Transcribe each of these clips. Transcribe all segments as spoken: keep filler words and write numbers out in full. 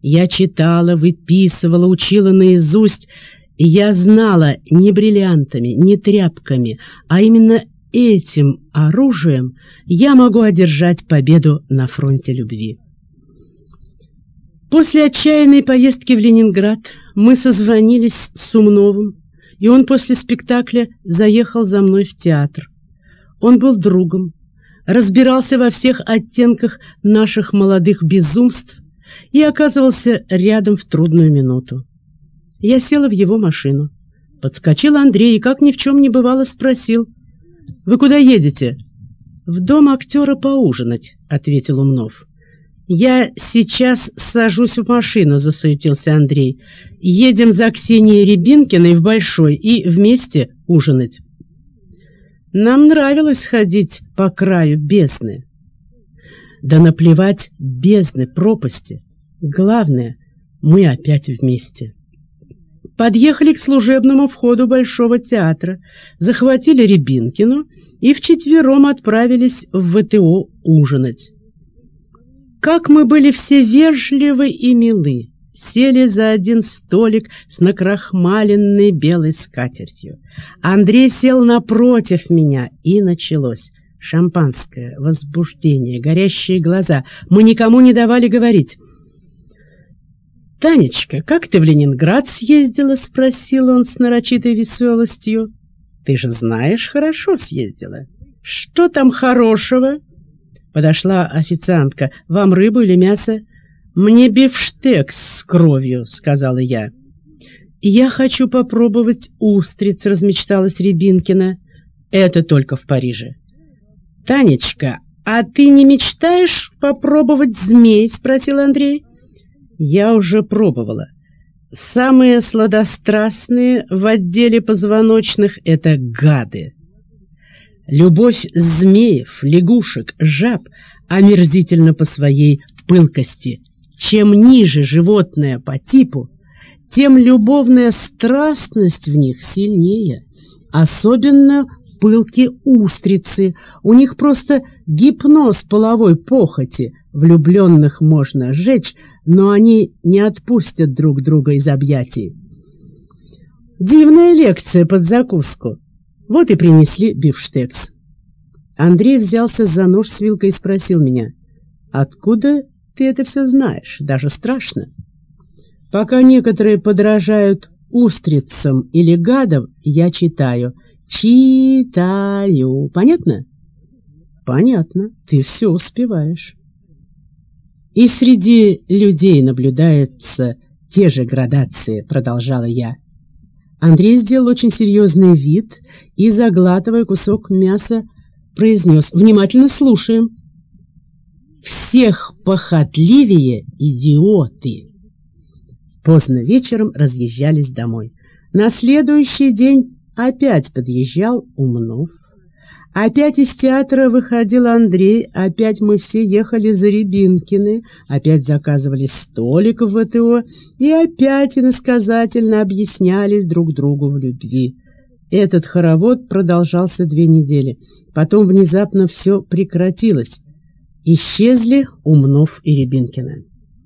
Я читала, выписывала, учила наизусть, и я знала не бриллиантами, не тряпками, а именно этим оружием я могу одержать победу на фронте любви. После отчаянной поездки в Ленинград мы созвонились с Умновым, и он после спектакля заехал за мной в театр. Он был другом, разбирался во всех оттенках наших молодых безумств и оказывался рядом в трудную минуту. Я села в его машину. Подскочил Андрей и, как ни в чем не бывало, спросил: «Вы куда едете?» «В дом актера поужинать», — ответил Умнов. «Я сейчас сажусь в машину», — засуетился Андрей. «Едем за Ксенией Рябинкиной в Большой и вместе ужинать». Нам нравилось ходить по краю бездны. Да наплевать бездны, пропасти. Главное, мы опять вместе. Подъехали к служебному входу Большого театра, захватили Рябинкину и вчетвером отправились в ВТО ужинать. Как мы были все вежливы и милы, сели за один столик с накрахмаленной белой скатертью. Андрей сел напротив меня, и началось. Шампанское, возбуждение, горящие глаза. Мы никому не давали говорить. «Танечка, как ты в Ленинград съездила?» — спросил он с нарочитой веселостью. «Ты же знаешь, хорошо съездила». «Что там хорошего?» Подошла официантка. «Вам рыбу или мясо?» «Мне бифштекс с кровью», — сказала я. «Я хочу попробовать устриц», — размечталась Рябинкина. «Это только в Париже». «Танечка, а ты не мечтаешь попробовать змей?» — спросил Андрей. «Я уже пробовала. Самые сладострастные в отделе позвоночных — это гады. Любовь змеев, лягушек, жаб омерзительна по своей пылкости. Чем ниже животное по типу, тем любовная страстность в них сильнее. Особенно пылкие устрицы. У них просто гипноз половой похоти. Влюбленных можно сжечь, но они не отпустят друг друга из объятий». Дивная лекция под закуску. Вот и принесли бифштекс. Андрей взялся за нож с вилкой и спросил меня: «Откуда ты это все знаешь? Даже страшно». Пока некоторые подражают устрицам или гадам, я читаю. Читаю. Понятно? Понятно. Ты все успеваешь. И среди людей наблюдаются те же градации, продолжала я. Андрей сделал очень серьезный вид и, заглатывая кусок мяса, произнес: «Внимательно слушаем. Всех похотливее идиоты». Поздно вечером разъезжались домой. На следующий день опять подъезжал Умнов. Опять из театра выходил Андрей, опять мы все ехали за Рябинкиной, опять заказывали столик в ВТО и опять иносказательно объяснялись друг другу в любви. Этот хоровод продолжался две недели. Потом внезапно все прекратилось. Исчезли Умнов и Рябинкина.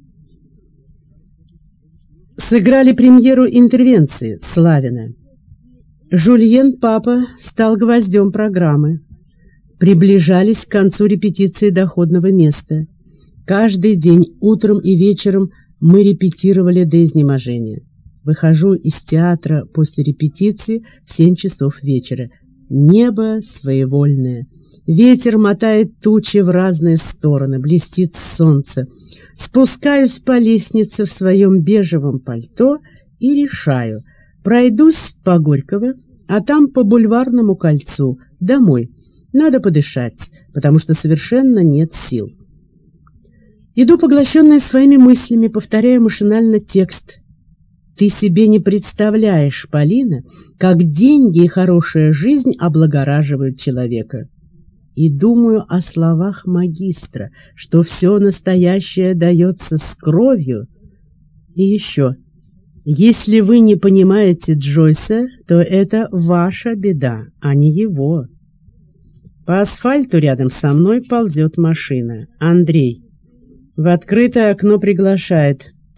Сыграли премьеру интервенции Славина. Жульен Папа стал гвоздем программы. Приближались к концу репетиции доходного места. Каждый день, утром и вечером, мы репетировали до изнеможения. Выхожу из театра после репетиции в семь часов вечера. Небо своевольное. Ветер мотает тучи в разные стороны, блестит солнце. Спускаюсь по лестнице в своем бежевом пальто и решаю: пройдусь по Горького, а там по Бульварному кольцу, домой. Надо подышать, потому что совершенно нет сил. Иду, поглощенная своими мыслями, повторяя машинально текст. «Ты себе не представляешь, Полина, как деньги и хорошая жизнь облагораживают человека». И думаю о словах магистра, что все настоящее дается с кровью. И еще: если вы не понимаете Джойса, то это ваша беда, а не его. По асфальту рядом со мной ползет машина. Андрей в открытое окно приглашает: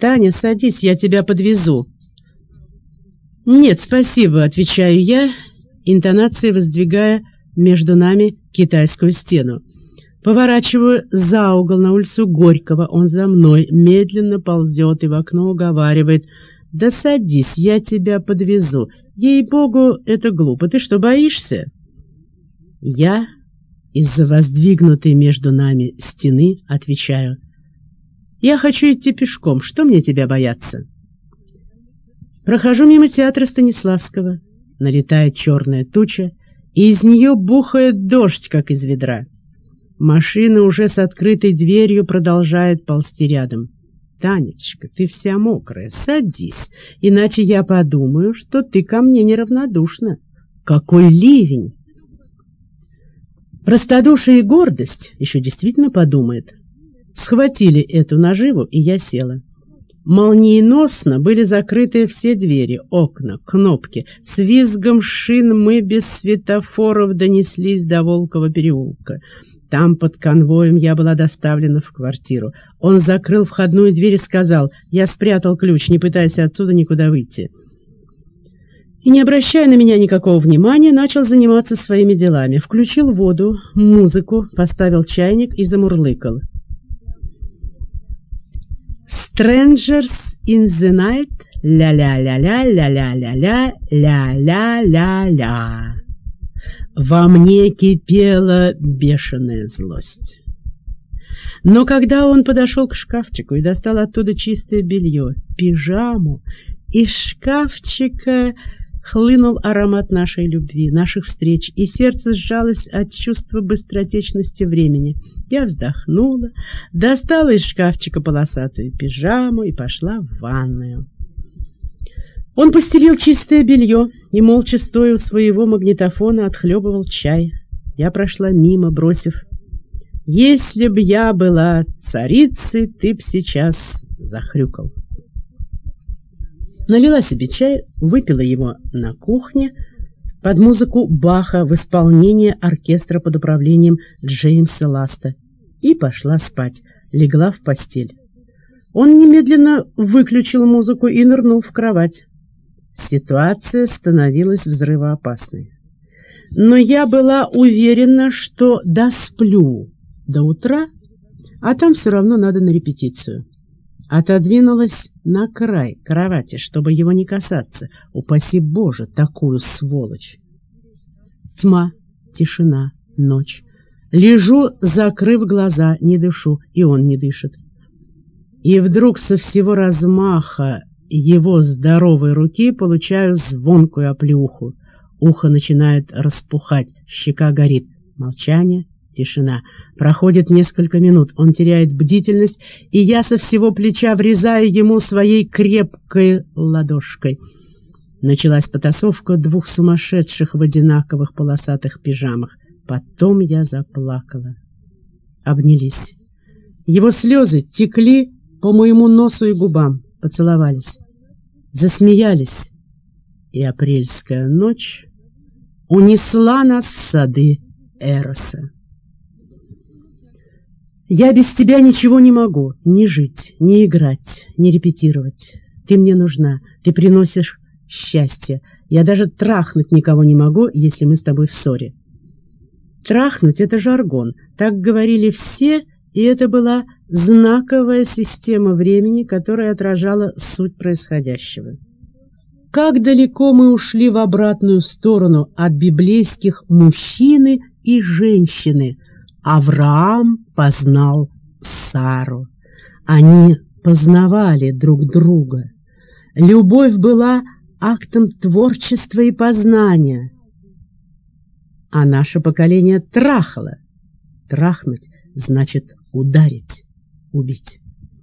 «Таня, садись, я тебя подвезу». «Нет, спасибо», — отвечаю я, интонацией воздвигая между нами китайскую стену. Поворачиваю за угол на улицу Горького. Он за мной медленно ползет и в окно уговаривает: «Да садись, я тебя подвезу. Ей-богу, это глупо. Ты что, боишься?» Я из-за воздвигнутой между нами стены отвечаю: «Я хочу идти пешком. Что мне тебя бояться?» Прохожу мимо театра Станиславского. Налетает черная туча, и из нее бухает дождь, как из ведра. Машина уже с открытой дверью продолжает ползти рядом. «Танечка, ты вся мокрая, садись, иначе я подумаю, что ты ко мне неравнодушна. Какой ливень!» Простодушие и гордость еще действительно подумает. Схватили эту наживу, и я села. Молниеносно были закрыты все двери, окна, кнопки. С визгом шин мы без светофоров донеслись до Волкова переулка. Там под конвоем я была доставлена в квартиру. Он закрыл входную дверь и сказал: «Я спрятал ключ, не пытайся отсюда никуда выйти». И, не обращая на меня никакого внимания, начал заниматься своими делами. Включил воду, музыку, поставил чайник и замурлыкал. «Strangers in the night, ля-ля-ля-ля-ля-ля-ля, ля-ля-ля-ля». Во мне кипела бешеная злость. Но когда он подошел к шкафчику и достал оттуда чистое белье, пижаму, из шкафчика хлынул аромат нашей любви, наших встреч, и сердце сжалось от чувства быстротечности времени. Я вздохнула, достала из шкафчика полосатую пижаму и пошла в ванную. Он постелил чистое белье и, молча стоя у своего магнитофона, отхлебывал чай. Я прошла мимо, бросив: «Если б я была царицей, ты б сейчас захрюкал». Налила себе чай, выпила его на кухне под музыку Баха в исполнении оркестра под управлением Джеймса Ласта и пошла спать, легла в постель. Он немедленно выключил музыку и нырнул в кровать. Ситуация становилась взрывоопасной. Но я была уверена, что досплю до утра, а там все равно надо на репетицию. Отодвинулась на край кровати, чтобы его не касаться. Упаси Боже, такую сволочь! Тьма, тишина, ночь. Лежу, закрыв глаза, не дышу, и он не дышит. И вдруг со всего размаха его здоровой руки получаю звонкую оплеуху. Ухо начинает распухать, щека горит. Молчание, тишина. Проходит несколько минут, он теряет бдительность, и я со всего плеча врезаю ему своей крепкой ладошкой. Началась потасовка двух сумасшедших в одинаковых полосатых пижамах. Потом я заплакала. Обнялись. Его слезы текли по моему носу и губам, поцеловались, засмеялись, и апрельская ночь унесла нас в сады Эроса. Я без тебя ничего не могу, ни жить, ни играть, ни репетировать. Ты мне нужна, ты приносишь счастье. Я даже трахнуть никого не могу, если мы с тобой в ссоре. Трахнуть — это жаргон, так говорили все, и это была знаковая система времени, которая отражала суть происходящего. Как далеко мы ушли в обратную сторону от библейских мужчины и женщины. Авраам познал Сару. Они познавали друг друга. Любовь была актом творчества и познания. А наше поколение трахало. Трахнуть значит ударить, убить.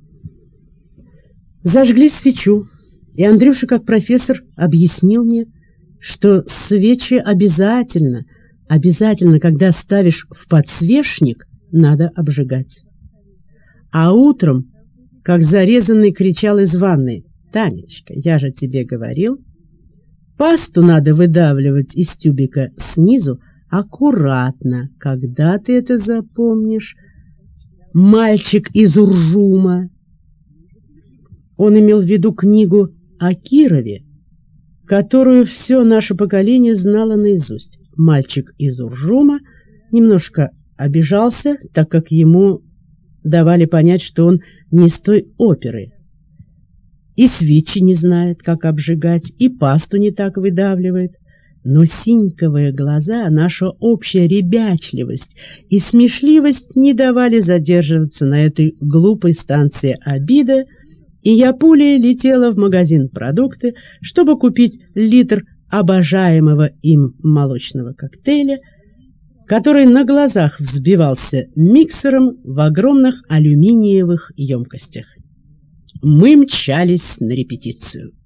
Зажгли свечу, и Андрюша, как профессор, объяснил мне, что свечи обязательно, обязательно, когда ставишь в подсвечник, надо обжигать. А утром, как зарезанный, кричал из ванной: «Танечка, я же тебе говорил, пасту надо выдавливать из тюбика снизу аккуратно. Когда ты это запомнишь, мальчик из Уржума?» Он имел в виду книгу о Кирове, которую все наше поколение знало наизусть. Мальчик из Уржума немножко обижался, так как ему давали понять, что он не из той оперы. И свечи не знает, как обжигать, и пасту не так выдавливает. Но синьковые глаза, наша общая ребячливость и смешливость не давали задерживаться на этой глупой станции обида, и я пулей летела в магазин продукты, чтобы купить литр обожаемого им молочного коктейля, который на глазах взбивался миксером в огромных алюминиевых емкостях. Мы мчались на репетицию.